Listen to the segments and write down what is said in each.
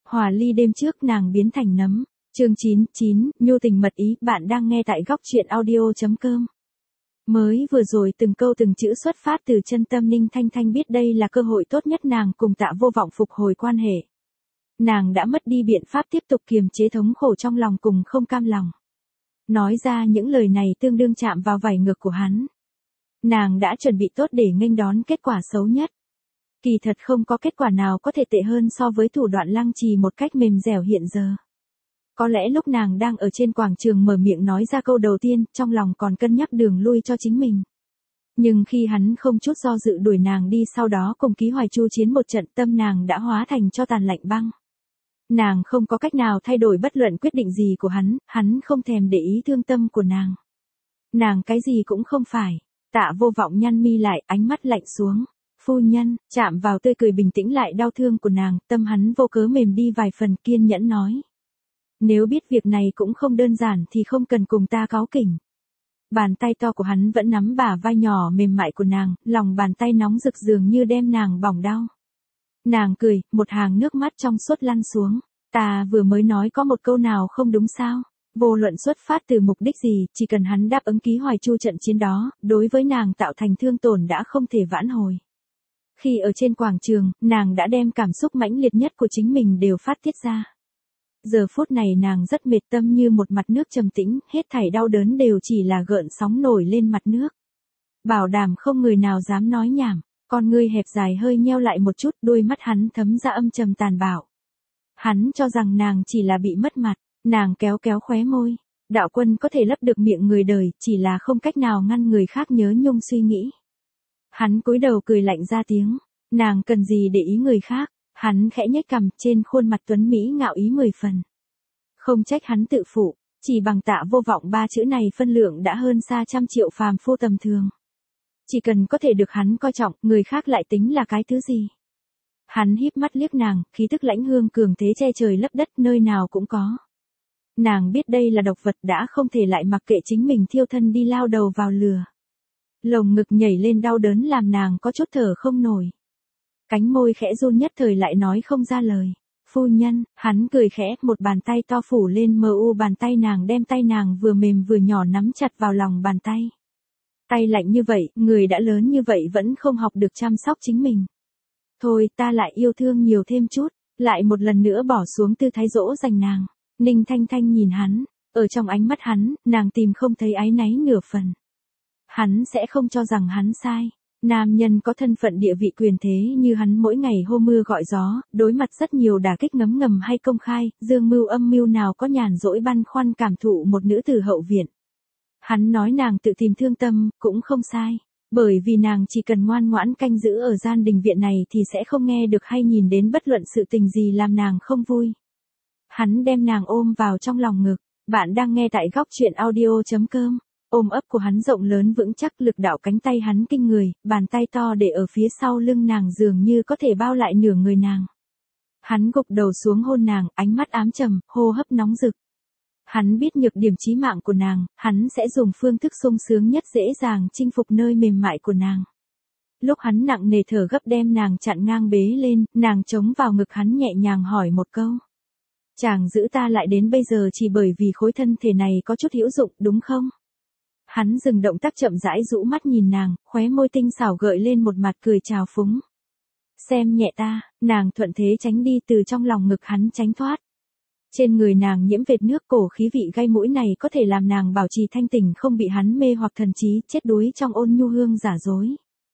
Hòa ly đêm trước nàng biến thành nấm. Chương 99, nhu tình mật ý, bạn đang nghe tại góc truyện audio.com. Mới vừa rồi từng câu từng chữ xuất phát từ chân tâm, Ninh Thanh Thanh biết đây là cơ hội tốt nhất nàng cùng Tạ Vô Vọng phục hồi quan hệ. Nàng đã mất đi biện pháp tiếp tục kiềm chế thống khổ trong lòng cùng không cam lòng. Nói ra những lời này tương đương chạm vào vảy ngược của hắn. Nàng đã chuẩn bị tốt để nghênh đón kết quả xấu nhất. Kỳ thật không có kết quả nào có thể tệ hơn so với thủ đoạn lăng trì một cách mềm dẻo hiện giờ. Có lẽ lúc nàng đang ở trên quảng trường mở miệng nói ra câu đầu tiên, trong lòng còn cân nhắc đường lui cho chính mình. Nhưng khi hắn không chút do dự đuổi nàng đi, sau đó cùng Ký Hoài Chu chiến một trận, tâm nàng đã hóa thành cho tàn lạnh băng. Nàng không có cách nào thay đổi bất luận quyết định gì của hắn không thèm để ý thương tâm của nàng. Nàng cái gì cũng không phải. Tạ Vô Vọng nhăn mi lại, ánh mắt lạnh xuống. Phu nhân, chạm vào tươi cười bình tĩnh lại đau thương của nàng, tâm hắn vô cớ mềm đi vài phần, kiên nhẫn nói. Nếu biết việc này cũng không đơn giản thì không cần cùng ta cáu kỉnh. Bàn tay to của hắn vẫn nắm bả vai nhỏ mềm mại của nàng, lòng bàn tay nóng rực dường như đem nàng bỏng đau. Nàng cười, một hàng nước mắt trong suốt lăn xuống. Ta vừa mới nói có một câu nào không đúng sao? Vô luận xuất phát từ mục đích gì, chỉ cần hắn đáp ứng Ký Hoài Chu trận chiến đó, đối với nàng tạo thành thương tổn đã không thể vãn hồi. Khi ở trên quảng trường, nàng đã đem cảm xúc mãnh liệt nhất của chính mình đều phát tiết ra. Giờ phút này nàng rất mệt, tâm như một mặt nước trầm tĩnh, hết thảy đau đớn đều chỉ là gợn sóng nổi lên mặt nước. Bảo đảm không người nào dám nói nhảm, con ngươi hẹp dài hơi nheo lại một chút, đôi mắt hắn thấm ra âm trầm tàn bạo. Hắn cho rằng nàng chỉ là bị mất mặt, nàng kéo kéo khóe môi. Đạo quân có thể lấp được miệng người đời, chỉ là không cách nào ngăn người khác nhớ nhung suy nghĩ. Hắn cúi đầu cười lạnh ra tiếng, nàng cần gì để ý người khác. Hắn khẽ nhếch cằm, trên khuôn mặt tuấn mỹ ngạo ý 10 phần. Không trách hắn tự phụ, chỉ bằng Tạ Vô Vọng ba chữ này phân lượng đã hơn xa trăm triệu phàm phu tầm thường. Chỉ cần có thể được hắn coi trọng, người khác lại tính là cái thứ gì. Hắn híp mắt liếc nàng, khí tức lãnh hương cường thế che trời lấp đất, nơi nào cũng có. Nàng biết đây là độc vật, đã không thể lại mặc kệ chính mình thiêu thân đi lao đầu vào lửa. Lồng ngực nhảy lên đau đớn làm nàng có chút thở không nổi. Cánh môi khẽ run nhất thời lại nói không ra lời. Phu nhân, hắn cười khẽ, một bàn tay to phủ lên mờ u bàn tay nàng, đem tay nàng vừa mềm vừa nhỏ nắm chặt vào lòng bàn tay. Tay lạnh như vậy, người đã lớn như vậy vẫn không học được chăm sóc chính mình. Thôi ta lại yêu thương nhiều thêm chút, lại một lần nữa bỏ xuống tư thái dỗ dành nàng. Ninh Thanh Thanh nhìn hắn, ở trong ánh mắt hắn, nàng tìm không thấy áy náy nửa phần. Hắn sẽ không cho rằng hắn sai. Nam nhân có thân phận địa vị quyền thế như hắn mỗi ngày hô mưa gọi gió, đối mặt rất nhiều đả kích ngấm ngầm hay công khai, dương mưu âm mưu nào có nhàn rỗi băn khoăn cảm thụ một nữ tử hậu viện. Hắn nói nàng tự tìm thương tâm, cũng không sai, bởi vì nàng chỉ cần ngoan ngoãn canh giữ ở gian đình viện này thì sẽ không nghe được hay nhìn đến bất luận sự tình gì làm nàng không vui. Hắn đem nàng ôm vào trong lòng ngực, bạn đang nghe tại góc truyện audio.com. Ôm ấp của hắn rộng lớn vững chắc, lực đạo cánh tay hắn kinh người, bàn tay to để ở phía sau lưng nàng dường như có thể bao lại nửa người nàng. Hắn gục đầu xuống hôn nàng, ánh mắt ám trầm, hô hấp nóng rực. Hắn biết nhược điểm chí mạng của nàng, hắn sẽ dùng phương thức sung sướng nhất dễ dàng chinh phục nơi mềm mại của nàng. Lúc hắn nặng nề thở gấp đem nàng chặn ngang bế lên, nàng chống vào ngực hắn nhẹ nhàng hỏi một câu. Chàng giữ ta lại đến bây giờ chỉ bởi vì khối thân thể này có chút hữu dụng, đúng không? Hắn dừng động tác chậm rãi rũ mắt nhìn nàng, khóe môi tinh xảo gợi lên một mặt cười trào phúng. Xem nhẹ ta, nàng thuận thế tránh đi, từ trong lòng ngực hắn tránh thoát. Trên người nàng nhiễm vệt nước, cổ khí vị gây mũi này có thể làm nàng bảo trì thanh tỉnh, không bị hắn mê hoặc thần trí, chết đuối trong ôn nhu hương giả dối.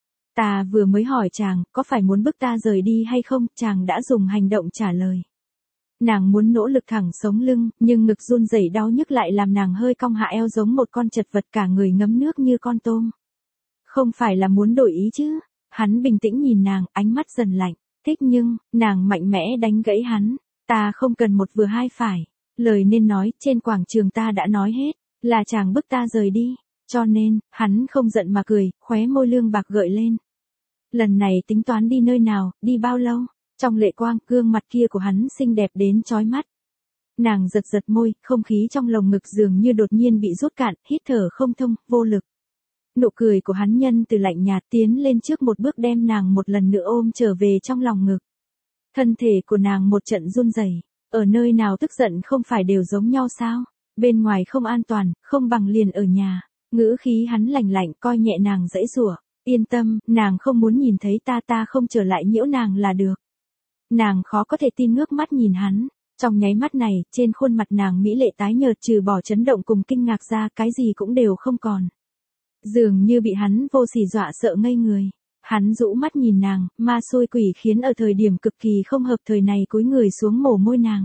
Ta vừa mới hỏi chàng, có phải muốn bức ta rời đi hay không, chàng đã dùng hành động trả lời. Nàng muốn nỗ lực thẳng sống lưng, nhưng ngực run rẩy đau nhức lại làm nàng hơi cong hạ eo giống một con chật vật, cả người ngấm nước như con tôm. Không phải là muốn đổi ý chứ? Hắn bình tĩnh nhìn nàng, ánh mắt dần lạnh. Thích nhưng, nàng mạnh mẽ đánh gãy hắn. Ta không cần một vừa hai phải. Lời nên nói, trên quảng trường ta đã nói hết, là chàng bức ta rời đi. Cho nên, hắn không giận mà cười, khóe môi lương bạc gợi lên. Lần này tính toán đi nơi nào, đi bao lâu? Trong lệ quang, gương mặt kia của hắn xinh đẹp đến chói mắt. Nàng giật giật môi, không khí trong lồng ngực dường như đột nhiên bị rút cạn, hít thở không thông, vô lực. Nụ cười của hắn nhân từ lạnh nhạt tiến lên trước một bước đem nàng một lần nữa ôm trở về trong lòng ngực. Thân thể của nàng một trận run rẩy, ở nơi nào tức giận không phải đều giống nhau sao? Bên ngoài không an toàn, không bằng liền ở nhà. Ngữ khí hắn lạnh lạnh coi nhẹ nàng giãy giụa, yên tâm, nàng không muốn nhìn thấy ta không trở lại nhiễu nàng là được. Nàng khó có thể tin ngước mắt nhìn hắn, trong nháy mắt này, trên khuôn mặt nàng mỹ lệ tái nhợt trừ bỏ chấn động cùng kinh ngạc ra cái gì cũng đều không còn. Dường như bị hắn vô sỉ dọa sợ ngây người. Hắn rũ mắt nhìn nàng, ma xui quỷ khiến ở thời điểm cực kỳ không hợp thời này cúi người xuống mổ môi nàng.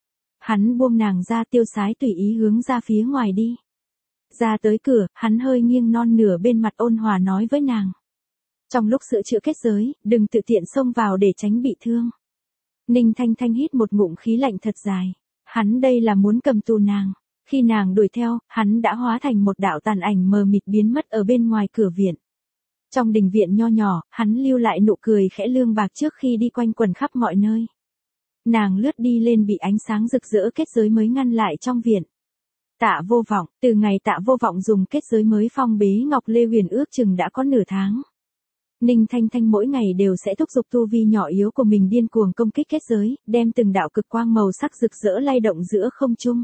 Hắn buông nàng ra tiêu sái tùy ý hướng ra phía ngoài đi. Ra tới cửa, hắn hơi nghiêng non nửa bên mặt ôn hòa nói với nàng. Trong lúc sửa chữa kết giới, đừng tự tiện xông vào để tránh bị thương. Ninh Thanh Thanh hít một ngụm khí lạnh thật dài. Hắn đây là muốn cầm tù nàng. Khi nàng đuổi theo, hắn đã hóa thành một đạo tàn ảnh mờ mịt biến mất ở bên ngoài cửa viện. Trong đình viện nho nhỏ, hắn lưu lại nụ cười khẽ lương bạc trước khi đi quanh quần khắp mọi nơi. Nàng lướt đi lên bị ánh sáng rực rỡ kết giới mới ngăn lại trong viện. Tạ Vô Vọng, từ ngày Tạ Vô Vọng dùng kết giới mới phong bế Ngọc Lê Huyền ước chừng đã có nửa tháng. Ninh Thanh Thanh mỗi ngày đều sẽ thúc giục tu vi nhỏ yếu của mình điên cuồng công kích kết giới, đem từng đạo cực quang màu sắc rực rỡ lay động giữa không trung.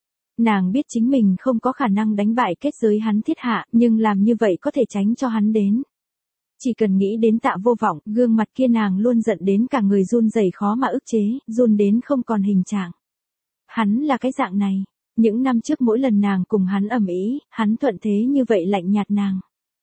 Nàng biết chính mình không có khả năng đánh bại kết giới hắn thiết hạ, nhưng làm như vậy có thể tránh cho hắn đến. Chỉ cần nghĩ đến Tạ Vô Vọng, gương mặt kia nàng luôn giận đến cả người run rẩy khó mà ức chế, run đến không còn hình trạng. Hắn là cái dạng này, những năm trước mỗi lần nàng cùng hắn ầm ĩ, hắn thuận thế như vậy lạnh nhạt nàng.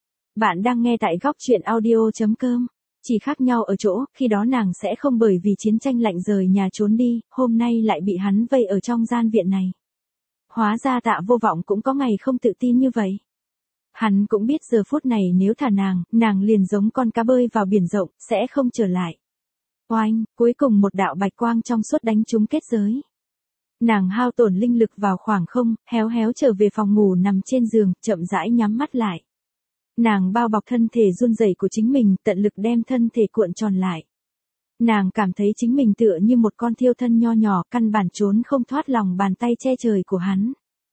Bạn đang nghe tại góc truyện audio.com. Chỉ khác nhau ở chỗ, khi đó nàng sẽ không bởi vì chiến tranh lạnh rời nhà trốn đi, hôm nay lại bị hắn vây ở trong gian viện này. Hóa ra Tạ Vô Vọng cũng có ngày không tự tin như vậy. Hắn cũng biết giờ phút này nếu thả nàng liền giống con cá bơi vào biển rộng, sẽ không trở lại. Oanh, cuối cùng một đạo bạch quang trong suốt đánh trúng kết giới. Nàng hao tổn linh lực vào khoảng không, héo héo trở về phòng ngủ nằm trên giường, chậm rãi nhắm mắt lại. Nàng bao bọc thân thể run rẩy của chính mình, tận lực đem thân thể cuộn tròn lại. Nàng cảm thấy chính mình tựa như một con thiêu thân nho nhỏ, căn bản trốn không thoát lòng bàn tay che trời của hắn.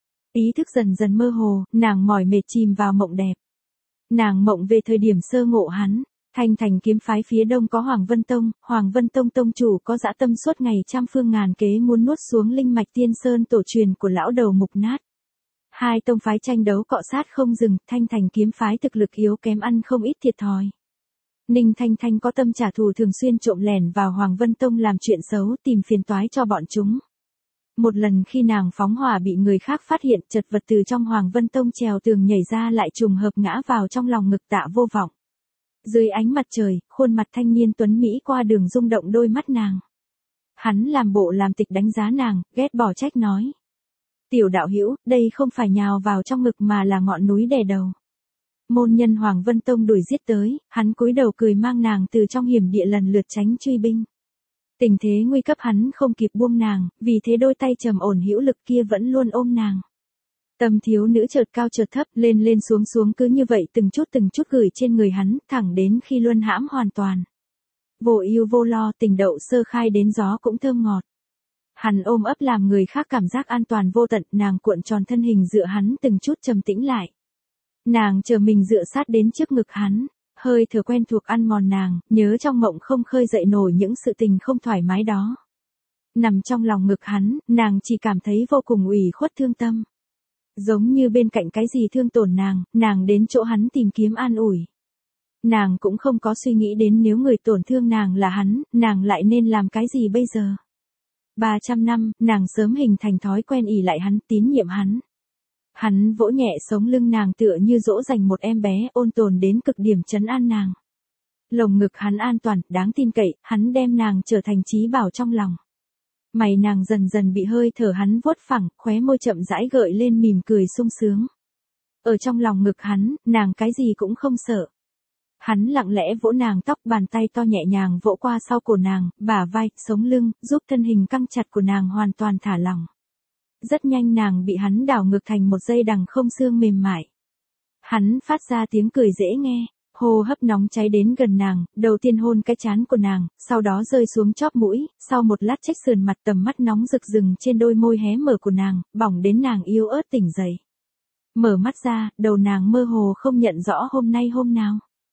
Ý thức dần dần mơ hồ, nàng mỏi mệt chìm vào mộng đẹp. Nàng mộng về thời điểm sơ ngộ hắn, Thanh Thành kiếm phái phía đông có Hoàng Vân Tông tông chủ có dã tâm suốt ngày trăm phương ngàn kế muốn nuốt xuống linh mạch Tiên Sơn tổ truyền của lão đầu mục nát. Hai tông phái tranh đấu cọ sát không dừng, Thanh Thành kiếm phái thực lực yếu kém ăn không ít thiệt thòi. Ninh Thanh Thanh có tâm trả thù thường xuyên trộm lẻn vào Hoàng Vân Tông làm chuyện xấu tìm phiền toái cho bọn chúng. Một lần khi nàng phóng hỏa bị người khác phát hiện chật vật từ trong Hoàng Vân Tông trèo tường nhảy ra lại trùng hợp ngã vào trong lòng ngực Tạ Vô Vọng. Dưới ánh mặt trời, khuôn mặt thanh niên tuấn Mỹ qua đường rung động đôi mắt nàng. Hắn làm bộ làm tịch đánh giá nàng, ghét bỏ trách nói. Tiểu đạo hữu, đây không phải nhào vào trong ngực mà là ngọn núi đè đầu. Môn nhân Hoàng Vân Tông đuổi giết tới, hắn cúi đầu cười mang nàng từ trong hiểm địa lần lượt tránh truy binh. Tình thế nguy cấp hắn không kịp buông nàng, vì thế đôi tay trầm ổn hữu lực kia vẫn luôn ôm nàng. Tâm thiếu nữ chợt cao chợt thấp, lên lên xuống xuống cứ như vậy từng chút gửi trên người hắn, thẳng đến khi luân hãm hoàn toàn. Vô ưu vô lo, tình đậu sơ khai đến gió cũng thơm ngọt. Hắn ôm ấp làm người khác cảm giác an toàn vô tận, nàng cuộn tròn thân hình dựa hắn từng chút trầm tĩnh lại. Nàng chờ mình dựa sát đến trước ngực hắn, hơi thở quen thuộc ăn mòn nàng, nhớ trong mộng không khơi dậy nổi những sự tình không thoải mái đó. Nằm trong lòng ngực hắn, nàng chỉ cảm thấy vô cùng ủy khuất thương tâm. Giống như bên cạnh cái gì thương tổn nàng đến chỗ hắn tìm kiếm an ủi. Nàng cũng không có suy nghĩ đến nếu người tổn thương nàng là hắn, nàng lại nên làm cái gì bây giờ. 300 năm, nàng sớm hình thành thói quen ỷ lại hắn, tín nhiệm hắn. Hắn vỗ nhẹ sống lưng nàng tựa như dỗ dành một em bé, ôn tồn đến cực điểm trấn an nàng. Lồng ngực hắn an toàn, đáng tin cậy, hắn đem nàng trở thành trí bảo trong lòng. Mày nàng dần dần bị hơi thở hắn vuốt phẳng, khóe môi chậm rãi gợi lên mỉm cười sung sướng. Ở trong lòng ngực hắn, nàng cái gì cũng không sợ. Hắn lặng lẽ vỗ nàng tóc, bàn tay to nhẹ nhàng vỗ qua sau cổ nàng, bả vai, sống lưng, giúp thân hình căng chặt của nàng hoàn toàn thả lỏng. Rất nhanh nàng bị hắn đảo ngược thành một dây đằng không xương mềm mại. Hắn phát ra tiếng cười dễ nghe, hô hấp nóng cháy đến gần nàng, đầu tiên hôn cái trán của nàng, sau đó rơi xuống chóp mũi, sau một lát trách sườn mặt, tầm mắt nóng rực rừng trên đôi môi hé mở của nàng, bỏng đến nàng yếu ớt tỉnh dậy. Mở mắt ra, đầu nàng mơ hồ không nhận rõ hôm nay hôm nào.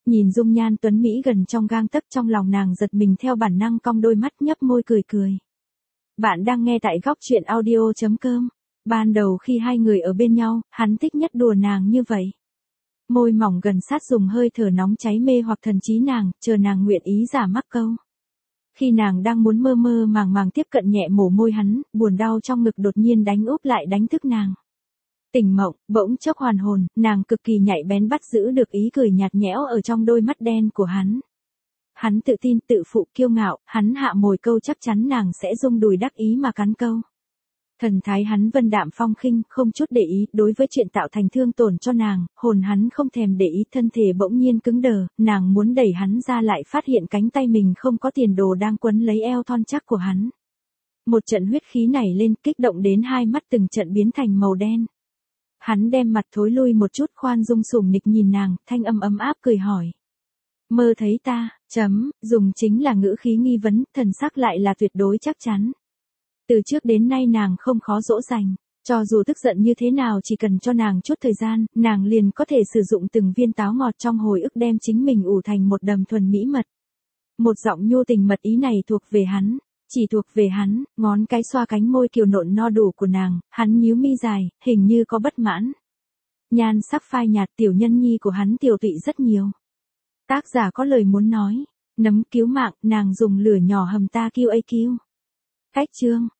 Nhìn dung nhan tuấn Mỹ gần trong gang tấc, trong lòng nàng giật mình, theo bản năng cong đôi mắt nhấp môi cười cười. Bạn đang nghe tại góc truyện audio.com. Ban đầu khi hai người ở bên nhau, hắn thích nhất đùa nàng như vậy. Môi mỏng gần sát, dùng hơi thở nóng cháy mê hoặc thần trí nàng, chờ nàng nguyện ý giả mắc câu. Khi nàng đang muốn mơ mơ màng màng tiếp cận nhẹ mổ môi hắn, buồn đau trong ngực đột nhiên đánh úp lại, đánh thức nàng. Tỉnh mộng, bỗng chốc hoàn hồn, nàng cực kỳ nhạy bén bắt giữ được ý cười nhạt nhẽo ở trong đôi mắt đen của hắn. Hắn tự tin, tự phụ, kiêu ngạo, hắn hạ mồi câu chắc chắn nàng sẽ rung đùi đắc ý mà cắn câu. Thần thái hắn vân đạm phong khinh, không chút để ý, đối với chuyện tạo thành thương tổn cho nàng, hồn hắn không thèm để ý, thân thể bỗng nhiên cứng đờ, nàng muốn đẩy hắn ra lại phát hiện cánh tay mình không có tiền đồ đang quấn lấy eo thon chắc của hắn. Một trận huyết khí nảy lên, kích động đến hai mắt từng trận biến thành màu đen. Hắn đem mặt thối lui một chút, khoan dung sủng nịch nhìn nàng, thanh âm ấm áp cười hỏi. Mơ thấy ta, dùng chính là ngữ khí nghi vấn, thần sắc lại là tuyệt đối chắc chắn. Từ trước đến nay nàng không khó dỗ dành, cho dù tức giận như thế nào chỉ cần cho nàng chút thời gian, nàng liền có thể sử dụng từng viên táo ngọt trong hồi ức đem chính mình ủ thành một đầm thuần mỹ mật. Một giọng nhu tình mật ý này thuộc về hắn, chỉ thuộc về hắn, ngón cái xoa cánh môi kiều nộn no đủ của nàng, hắn nhíu mi dài, hình như có bất mãn. Nhan sắc phai nhạt, tiểu nhân nhi của hắn tiểu tụy rất nhiều. Tác giả có lời muốn nói, nấm cứu mạng, nàng dùng lửa nhỏ hầm ta kêu. Cách chương